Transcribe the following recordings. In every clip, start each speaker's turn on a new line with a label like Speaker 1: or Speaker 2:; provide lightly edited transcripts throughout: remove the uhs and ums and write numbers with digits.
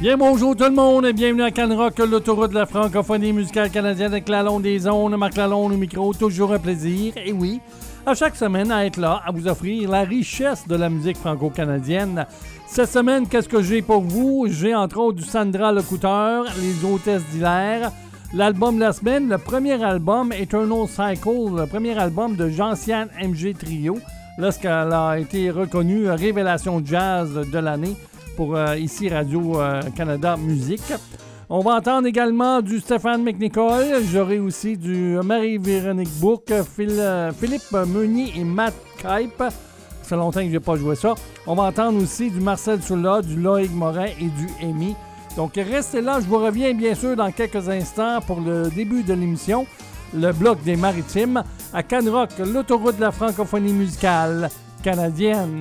Speaker 1: Bien bonjour tout le monde et bienvenue à Canrock, l'autoroute de la francophonie musicale canadienne avec Lalonde des ondes, Marc Lalonde au micro, toujours un plaisir. Et oui, à chaque semaine à être là, à vous offrir la richesse de la musique franco-canadienne. Cette semaine, qu'est-ce que j'ai pour vous? J'ai entre autres du Sandra Lecouteur, Les Hôtesses d'Hilaire, l'album de la semaine, le premier album Eternal Cycle, le premier album de Jean-Sian MG Trio, lorsqu'elle a été reconnue Révélation Jazz de l'année pour ici Radio-Canada Musique. On va entendre également du Stéphane McNichol. J'aurai aussi du Marie-Véronique Bourque, Philippe Meunier et Matt Kipe. Ça fait longtemps que je n'ai pas joué ça. On va entendre aussi du Marcel Soula, du Loïc Morin et du Amy. Donc restez là, je vous reviens bien sûr dans quelques instants pour le début de l'émission, le bloc des Maritimes, à Canrock, l'autoroute de la francophonie musicale canadienne.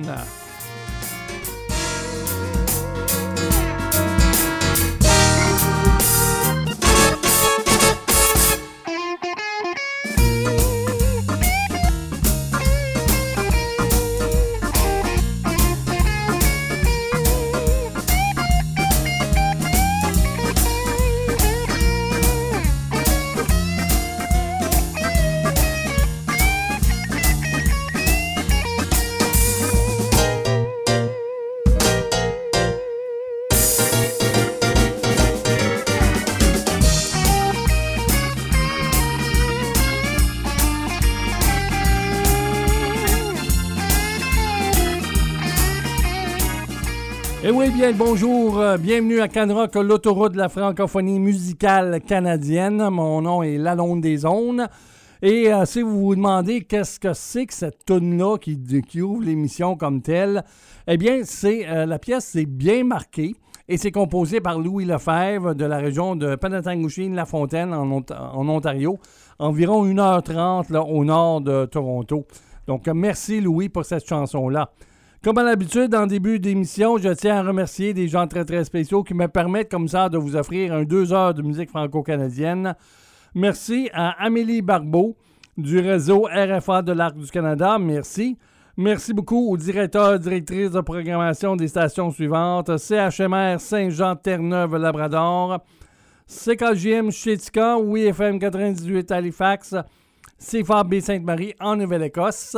Speaker 1: Et oui, bien le bonjour, bienvenue à Canrock, l'autoroute de la francophonie musicale canadienne. Mon nom est Lalonde des ondes. Et si vous vous demandez qu'est-ce que c'est que cette toune-là qui ouvre l'émission comme telle, eh bien, c'est la pièce, c'est Bien marqué. Et c'est composé par Louis Lefebvre de la région de Penetanguishene-La-Fontaine en Ontario, environ 1h30 là, au nord de Toronto. Donc, merci Louis pour cette chanson-là. Comme à l'habitude, en début d'émission, je tiens à remercier des gens très très spéciaux qui me permettent comme ça de vous offrir 2 heures de musique franco-canadienne. Merci à Amélie Barbeau du réseau RFA de l'Arc du Canada. Merci. Merci beaucoup aux directeurs, directrices de programmation des stations suivantes. CHMR Saint-Jean-Terre-Neuve-Labrador, CKJM Chética, WFM 98 Halifax, CFAB Sainte-Marie en Nouvelle-Écosse,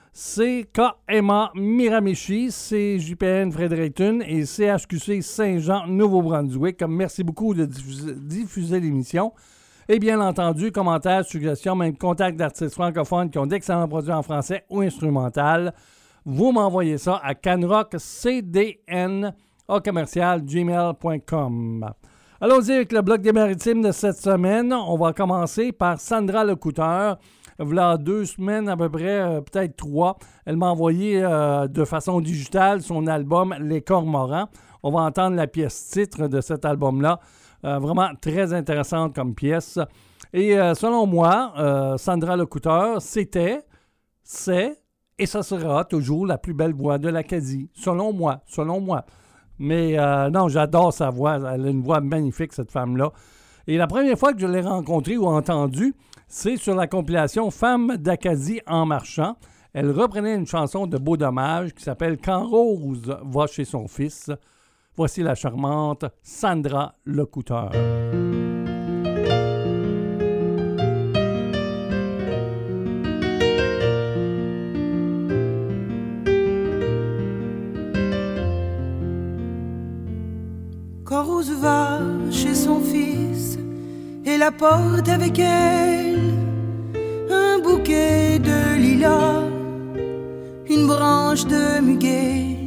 Speaker 1: CKMA Miramichi, CJPN Fredericton et CHQC Saint-Jean Nouveau-Brunswick. Merci beaucoup de diffuser l'émission. Et bien entendu, commentaires, suggestions, même contacts d'artistes francophones qui ont d'excellents produits en français ou instrumental. Vous m'envoyez ça à canrockcdn@gmail.com. Allons-y avec le bloc des Maritimes de cette semaine. On va commencer par Sandra Lecouteur. Voilà 2 semaines à peu près, peut-être 3. Elle m'a envoyé de façon digitale son album Les Cormorans. On va entendre la pièce titre de cet album-là. Vraiment très intéressante comme pièce. Et selon moi, Sandra Lecouteur, c'est et ça sera toujours la plus belle voix de l'Acadie. Selon moi. Mais non, j'adore sa voix. Elle a une voix magnifique, cette femme-là. Et la première fois que je l'ai rencontrée ou entendue, c'est sur la compilation Femmes d'Acadie en marchant. Elle reprenait une chanson de Beau Dommage qui s'appelle Quand Rose va chez son fils. Voici la charmante Sandra Lecouteur.
Speaker 2: Quand Rose va chez son fils, elle apporte avec elle un bouquet de lilas, une branche de muguet.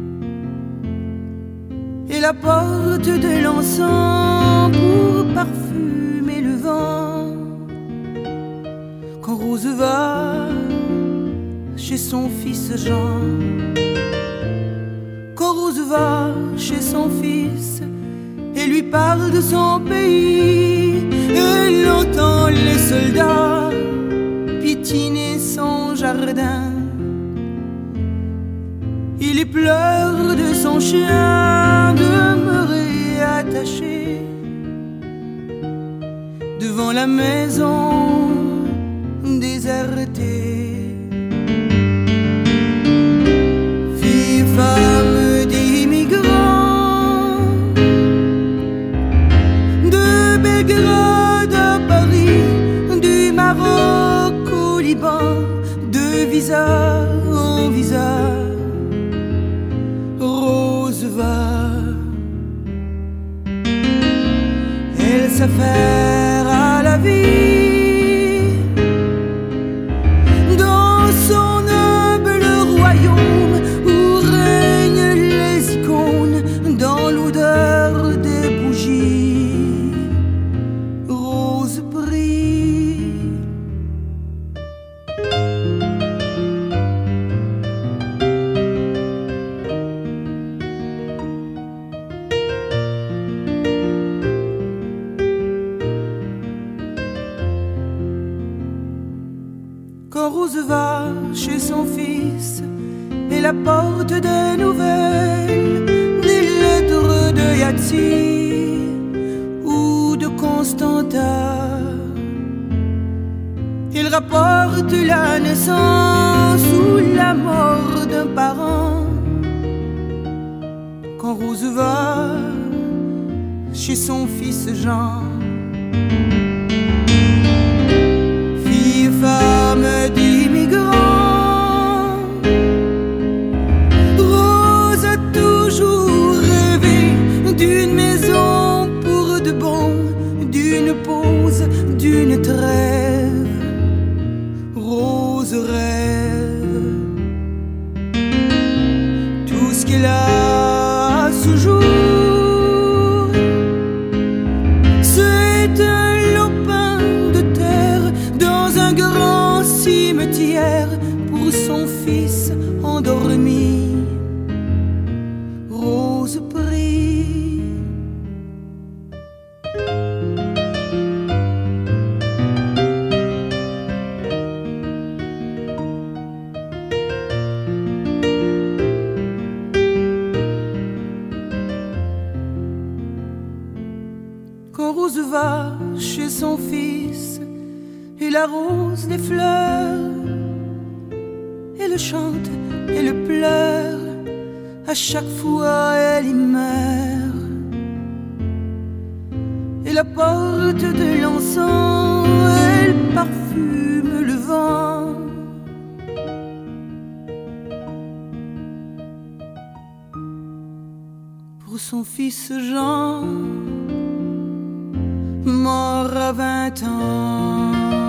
Speaker 2: Elle apporte de l'encens pour parfumer le vent. Quand Rose va chez son fils Jean, quand Rose va chez son fils et lui parle de son pays, elle entend les soldats piétiner son jardin. Il y pleure de son chien demeuré attaché devant la maison désertée. Fille, femme d'immigrants, visa en visa, Rose va. Elle s'affaire à la vie dans son humble royaume où règnent les icônes dans l'odeur des bougies. Rose brille. Quand Rose va chez son fils, elle apporte des nouvelles, des lettres de Yatsi ou de Constanta. Il rapporte la naissance ou la mort d'un parent. Quand Rose va chez son fils Jean, femme d'immigrants, Rose a toujours rêvé d'une maison pour de bon, d'une pause, d'une trêve. Rose rêve tout ce qu'elle a à ce jour. C'est un lopin de terre dans un grand cimetière pour son fils endormi. Rose prie. Quand Rose va chez son fils, il arrose les fleurs, elle chante, elle pleure, à chaque fois elle y meurt. Elle apporte de l'encens, elle parfume le vent. Pour son fils Jean, mort à 20 ans.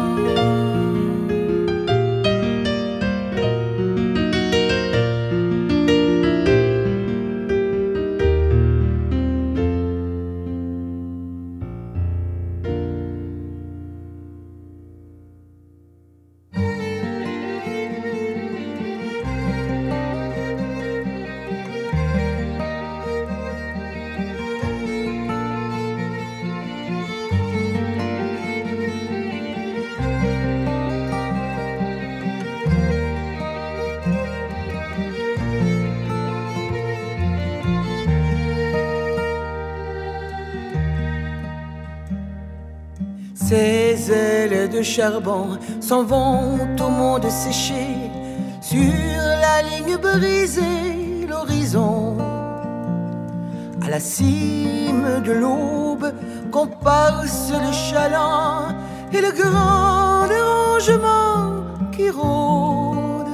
Speaker 2: Ces ailes de charbon s'en vont au monde séché, sur la ligne brisée, l'horizon. À la cime de l'aube, comparse le chaland et le grand dérangement qui rôde.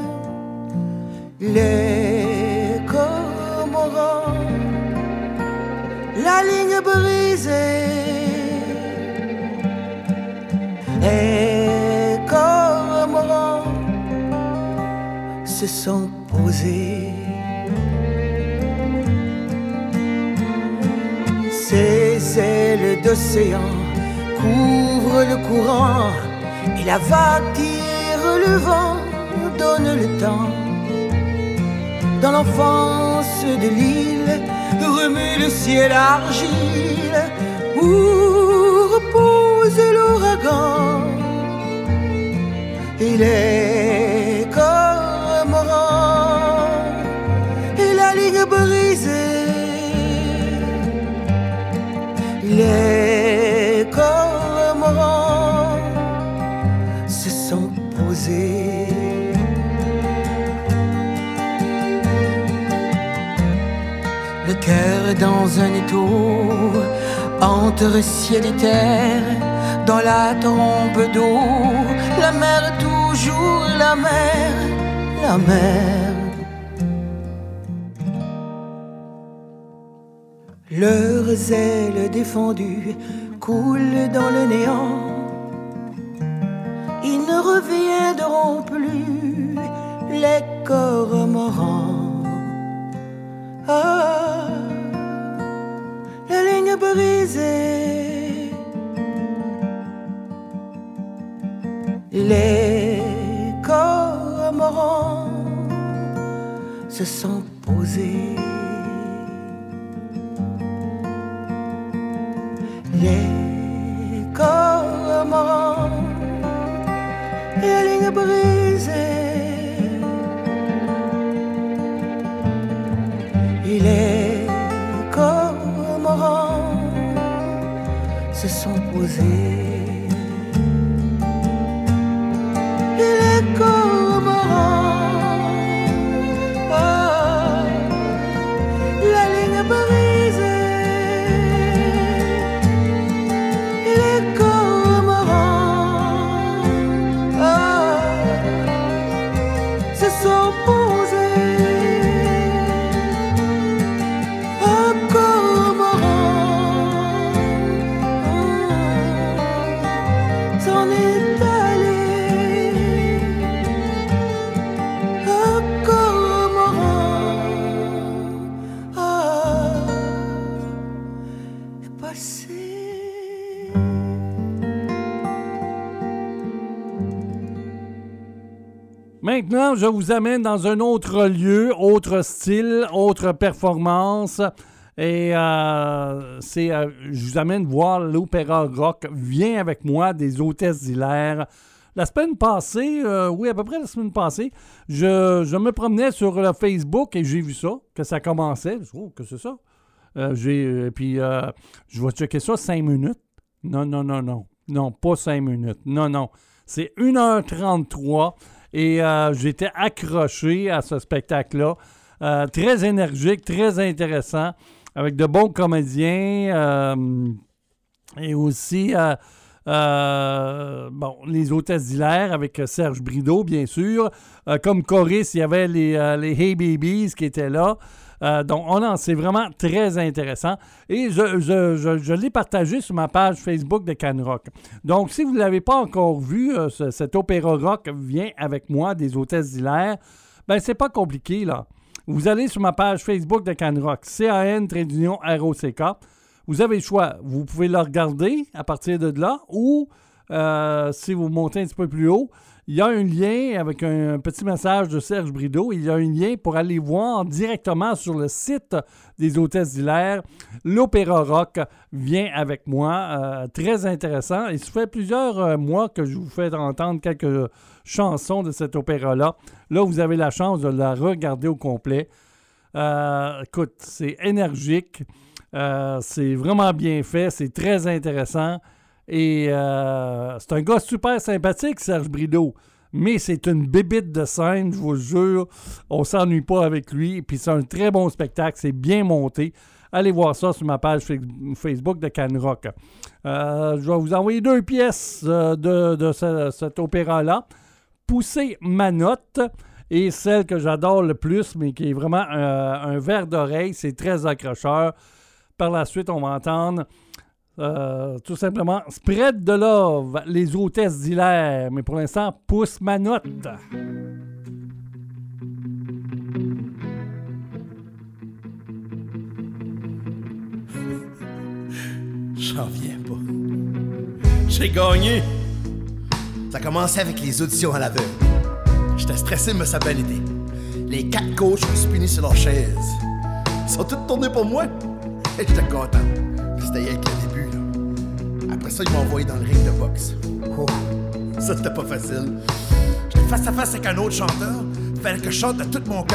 Speaker 2: Les cormorans, la ligne brisée, les cormorans se sont posés. Ces ailes d'océan couvrent le courant et la vague tire le vent, donne le temps. Dans l'enfance de l'île remue le ciel argile où repose l'ouragan. Et les cormorans et la ligne brisée, les cormorans se sont posés. Le cœur dans un étau, entre ciel et terre, dans la trompe d'eau, la mer toujours la mer, la mer. Leurs ailes défendues coulent dans le néant. Ils ne reviendront plus, les cormorans. Ah, la ligne brisée, les cormorans se sont posés. Les cormorans, la ligne brisée, et les cormorans se sont posés. Et les cormorans, oh, la ligne brisée.
Speaker 1: Maintenant, je vous amène dans un autre lieu, autre style, autre performance. Et je vous amène voir l'Opéra Rock. Viens avec moi des Hôtesses d'Hilaire. La semaine passée, oui, à peu près la semaine passée, je me promenais sur le Facebook et j'ai vu ça, que ça commençait. Je trouve que c'est ça. Puis, je vais checker ça 5 minutes. Non. Non, pas 5 minutes. Non. C'est 1h33. Et j'étais accroché à ce spectacle-là. Très énergique, très intéressant, avec de bons comédiens. Et aussi, les Hôtesses d'Hilaire avec Serge Brideau, bien sûr. Comme choriste, il y avait les Hey Babies qui étaient là. Donc, c'est vraiment très intéressant. Et je l'ai partagé sur ma page Facebook de Canrock. Donc, si vous ne l'avez pas encore vu, cet opéra rock vient avec moi des Hôtesses d'Hilaire, ben c'est pas compliqué, là. Vous allez sur ma page Facebook de Canrock, CAN-ROCK. Vous avez le choix. Vous pouvez le regarder à partir de là ou, si vous montez un petit peu plus haut, il y a un lien avec un petit message de Serge Brideau. Il y a un lien pour aller voir directement sur le site des Hôtesses d'Hilaire. L'Opéra Rock vient avec moi. Très intéressant. Il se fait plusieurs mois que je vous fais entendre quelques chansons de cet opéra-là. Là, vous avez la chance de la regarder au complet. Écoute, c'est énergique. C'est vraiment bien fait. C'est très intéressant. Et c'est un gars super sympathique, Serge Brideau. Mais c'est une bébite de scène, je vous jure. On s'ennuie pas avec lui. Puis c'est un très bon spectacle. C'est bien monté. Allez voir ça sur ma page Facebook de Canrock. Je vais vous envoyer 2 pièces de cet opéra-là. Pousser ma note. Et celle que j'adore le plus, mais qui est vraiment un verre d'oreille. C'est très accrocheur. Par la suite, on va entendre... tout simplement, Spread de Love, les Hôtesses d'Hilaire. Mais pour l'instant, pousse ma note.
Speaker 3: J'en viens pas. J'ai gagné. Ça a commencé avec les auditions à l'aveugle. J'étais stressé, mais ça a bien été. Les 4 coachs ont spiné sur leur chaise. Ils sont tous tournés pour moi. Et j'étais content. C'était rien que le début, là. Après ça, ils m'ont envoyé dans le ring de boxe. Oh, ça, c'était pas facile. J'étais face à face avec un autre chanteur. Fallait que je chante de tout mon cœur.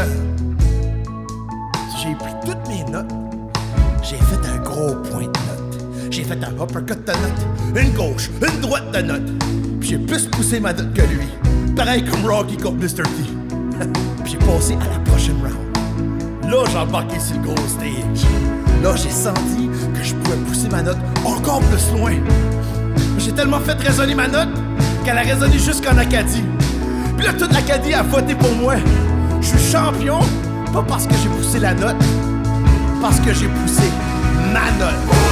Speaker 3: J'ai pris toutes mes notes. J'ai fait un gros point de notes. J'ai fait un uppercut de notes. Une gauche, une droite de notes. Puis j'ai plus poussé ma note que lui. Pareil comme Rocky contre Mr. T. Puis j'ai passé à la prochaine round. Là, j'ai embarqué sur le gros stage. Là, j'ai senti que je pouvais pousser ma note encore plus loin. J'ai tellement fait résonner ma note qu'elle a résonné jusqu'en Acadie. Puis là, toute l'Acadie a voté pour moi. Je suis champion, pas parce que j'ai poussé la note, parce que j'ai poussé ma note.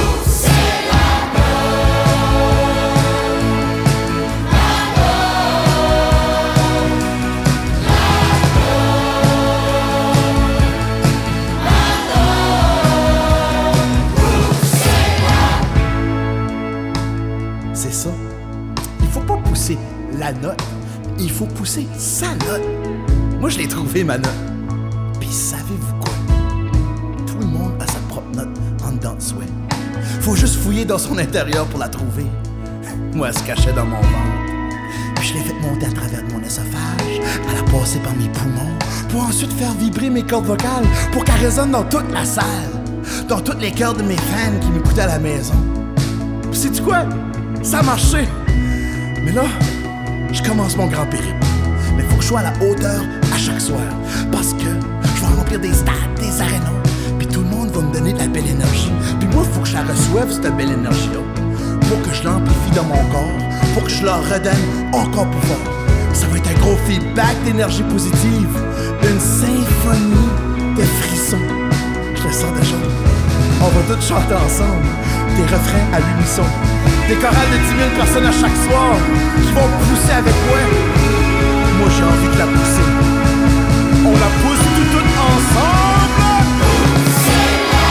Speaker 3: C'est ça. Il faut pas pousser la note, il faut pousser sa note. Moi, je l'ai trouvé, ma note. Puis savez-vous quoi? Tout le monde a sa propre note en dedans de soi. Faut juste fouiller dans son intérieur pour la trouver. Moi, elle se cachait dans mon ventre. Puis je l'ai fait monter à travers mon œsophage. Elle a passé par mes poumons pour ensuite faire vibrer mes cordes vocales pour qu'elle résonne dans toute la salle, dans tous les cœurs de mes fans qui m'écoutaient à la maison. Puis sais-tu quoi? Ça a marché. Mais là, je commence mon grand périple. Mais faut que je sois à la hauteur à chaque soir. Parce que je vais remplir des stades, des arénas. Puis tout le monde va me donner de la belle énergie. Puis moi, faut que je la reçoive, cette belle énergie-là. Pour que je l'amplifie dans mon corps. Pour que je leur redonne encore plus fort. Ça va être un gros feedback d'énergie positive. Une symphonie de frissons. Je le sens déjà. On va tous chanter ensemble. Des refrains à l'unisson. Des chorales de 10 000 personnes à chaque soir qui vont pousser avec moi. Moi, j'ai envie de la pousser. On la pousse toute ensemble. C'est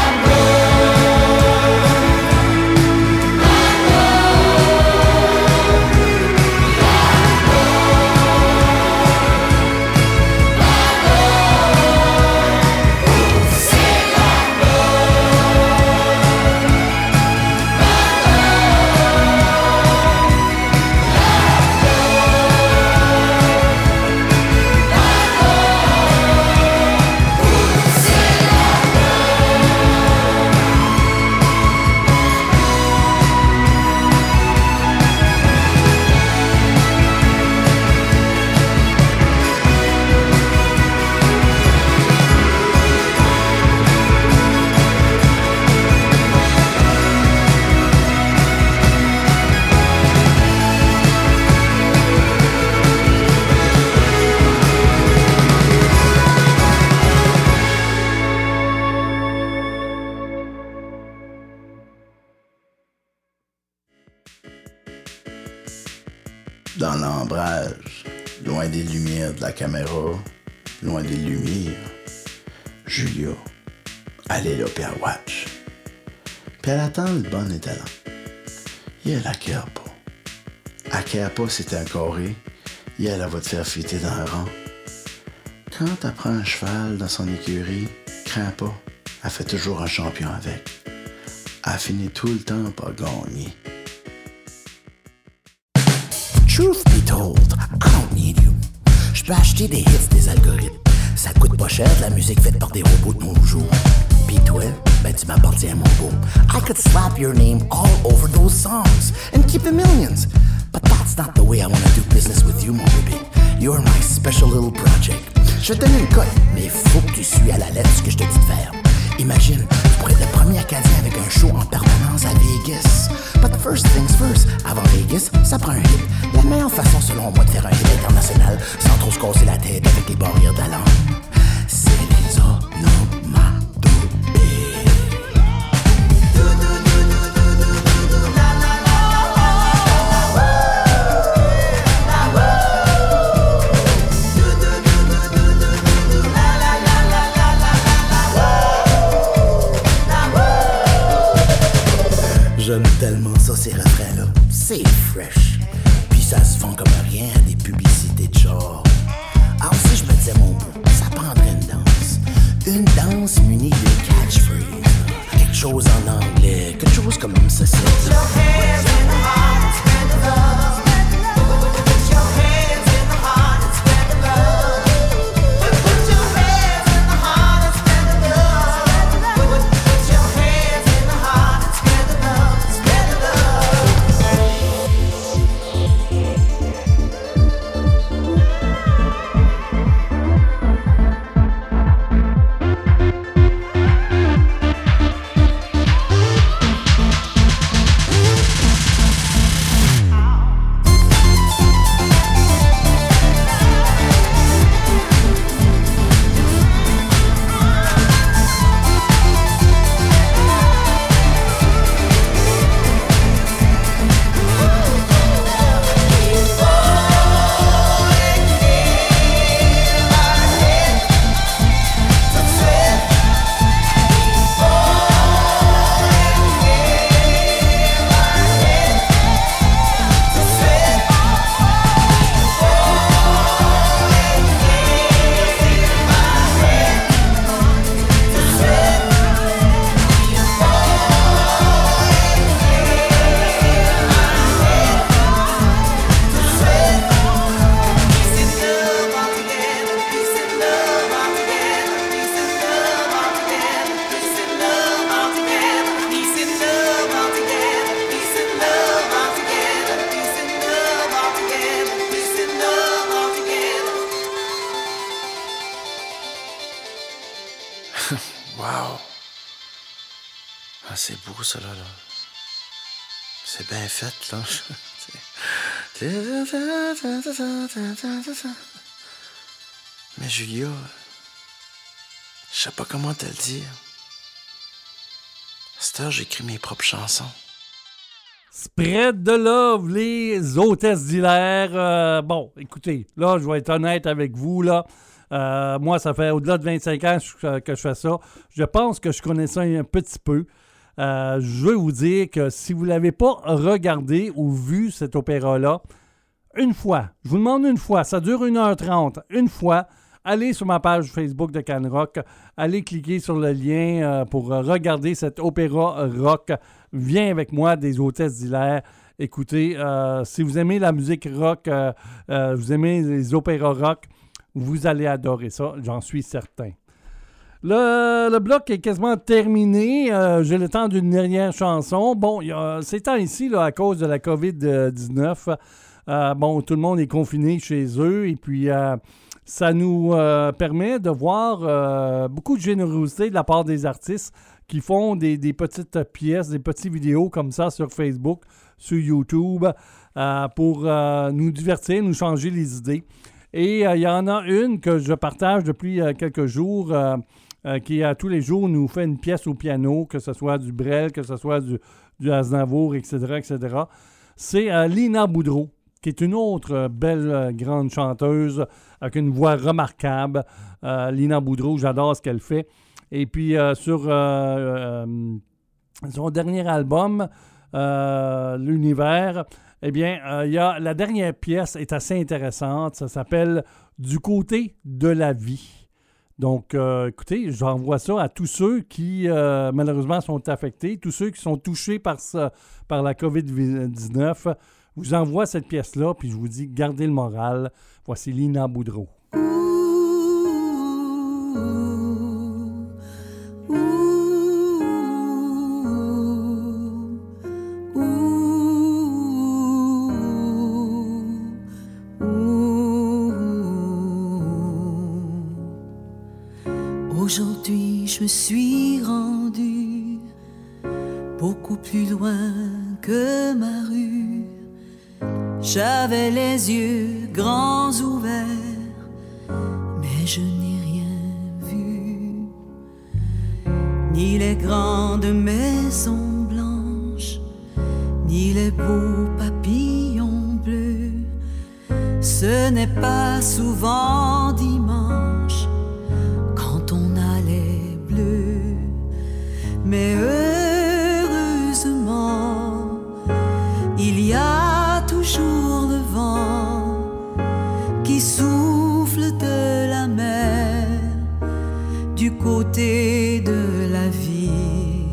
Speaker 3: dans l'ombrage, loin des lumières de la caméra, loin des lumières, Julia, elle est là puis elle watch. Puis elle attend le bon étalon. Et elle acquiert pas. Elle acquiert pas si t'es un carré, et elle va te faire fitter dans un rang. Quand elle prend un cheval dans son écurie, crains pas, elle fait toujours un champion avec. Elle finit tout le temps par gagner.
Speaker 4: Truth be told, I don't need you. Je peux acheter des hits des algorithmes. Ça coûte pas cher de la musique faite par des robots de nos jours. Pis toi, ben tu m'appartiens mon beau. I could slap your name all over those songs and keep the millions. But that's not the way I wanna do business with you, mon bébé. You're my special little project. Je vais te donner une cote, mais faut que tu suis à la lettre ce que je te dis de faire. Imagine, tu pourrais être le premier Acadien avec un show en permanence à Vegas. But first things first, avant Vegas, ça prend un hit. La meilleure façon selon moi de faire un hit international sans trop se casser la tête avec les barrières de la langue, c'est les onomatopées. J'aime tellement ça, ces refrains-là. C'est fresh. Puis ça se vend comme rien à des publicités de char. Alors si je me disais, mon beau, ça prendrait une danse. Une danse munie de catchphrase. Quelque chose en anglais, quelque chose comme ceci. c'est beau, ça, là. C'est bien fait, là. Mais Julia, je sais pas comment te le dire. À cette heure, j'écris mes propres chansons.
Speaker 1: Spread the love, les hôtesses d'Hilaire. Bon, écoutez, là, je vais être honnête avec vous, là. Moi, ça fait au-delà de 25 ans que je fais ça. Je pense que je connais ça un petit peu. Je veux vous dire que si vous ne l'avez pas regardé ou vu cet opéra-là, une fois, je vous demande une fois, ça dure 1h30, une fois, allez sur ma page Facebook de Canrock, allez cliquer sur le lien pour regarder cet opéra rock. Viens avec moi des hôtesses d'Hilaire. Écoutez, si vous aimez la musique rock, vous aimez les opéras rock, vous allez adorer ça, j'en suis certain. Le bloc est quasiment terminé. J'ai le temps d'une dernière chanson. Bon, ces temps-ci, là, à cause de la COVID-19, tout le monde est confiné chez eux et puis ça nous permet de voir beaucoup de générosité de la part des artistes qui font des petites pièces, des petites vidéos comme ça sur Facebook, sur YouTube, pour nous divertir, nous changer les idées. Et il y en a une que je partage depuis quelques jours qui, tous les jours, nous fait une pièce au piano, que ce soit du Brel, que ce soit du Aznavour, etc., etc. C'est Lina Boudreau, qui est une autre belle grande chanteuse avec une voix remarquable. Lina Boudreau, j'adore ce qu'elle fait. Et puis, sur son dernier album, L'Univers, eh bien, la dernière pièce est assez intéressante. Ça s'appelle « Du côté de la vie ». Donc, écoutez, j'envoie ça à tous ceux qui, malheureusement, sont affectés, tous ceux qui sont touchés par la COVID-19. Je vous envoie cette pièce-là, puis je vous dis, gardez le moral. Voici Lina Boudreau.
Speaker 2: Aujourd'hui, je me suis rendue beaucoup plus loin que ma rue. J'avais les yeux grands ouverts, mais je n'ai rien vu. Ni les grandes maisons blanches, ni les beaux papillons bleus. Ce n'est pas souvent dimanche quand on a les bleus, mais heureusement, il y a toujours le vent qui souffle de la mer du côté de la vie.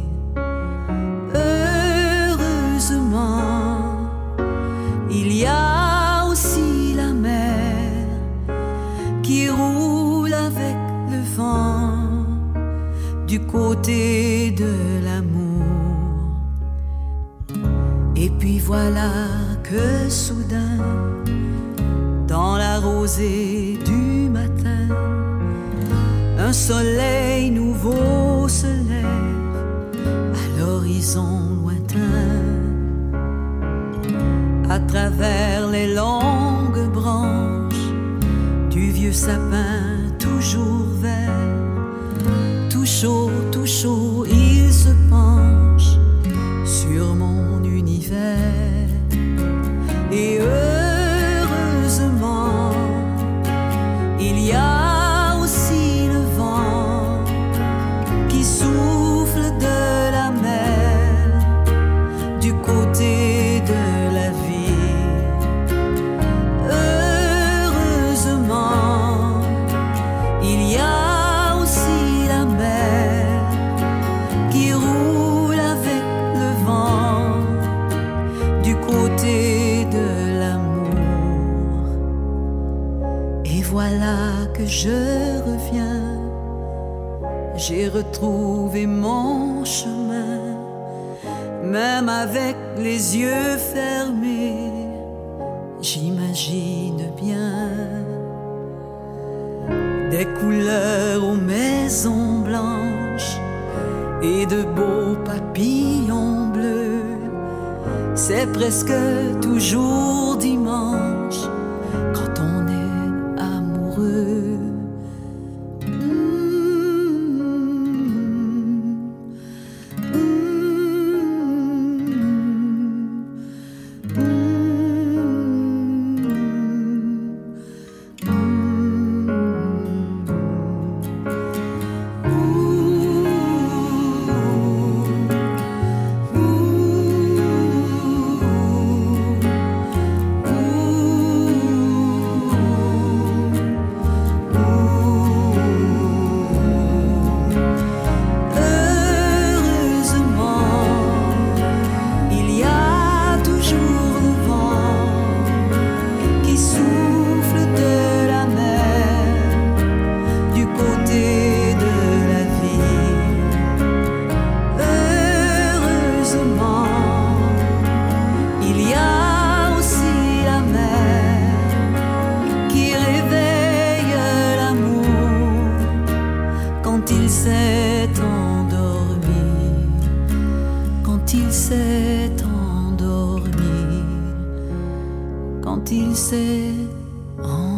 Speaker 2: Heureusement, il y a aussi la mer qui roule avec le vent du côté de l'amour. Et puis voilà que soudain, dans la rosée du matin, un soleil nouveau se lève à l'horizon lointain. À travers les longues branches du vieux sapin toujours vert, tout chaud, il se penche sur mon univers. Et heureusement, il y a aussi le vent qui souffle de la mer du côté de la vie. Heureusement, il y a aussi la mer qui roule avec le vent du côté de l'amour. Et voilà que je reviens, j'ai retrouvé mon chemin, même avec les yeux fermés, j'imagine bien des couleurs aux maisons blanches et de beaux papillons bleus. C'est presque toujours dimanche quand on est amoureux.
Speaker 5: Quand il s'est endormi.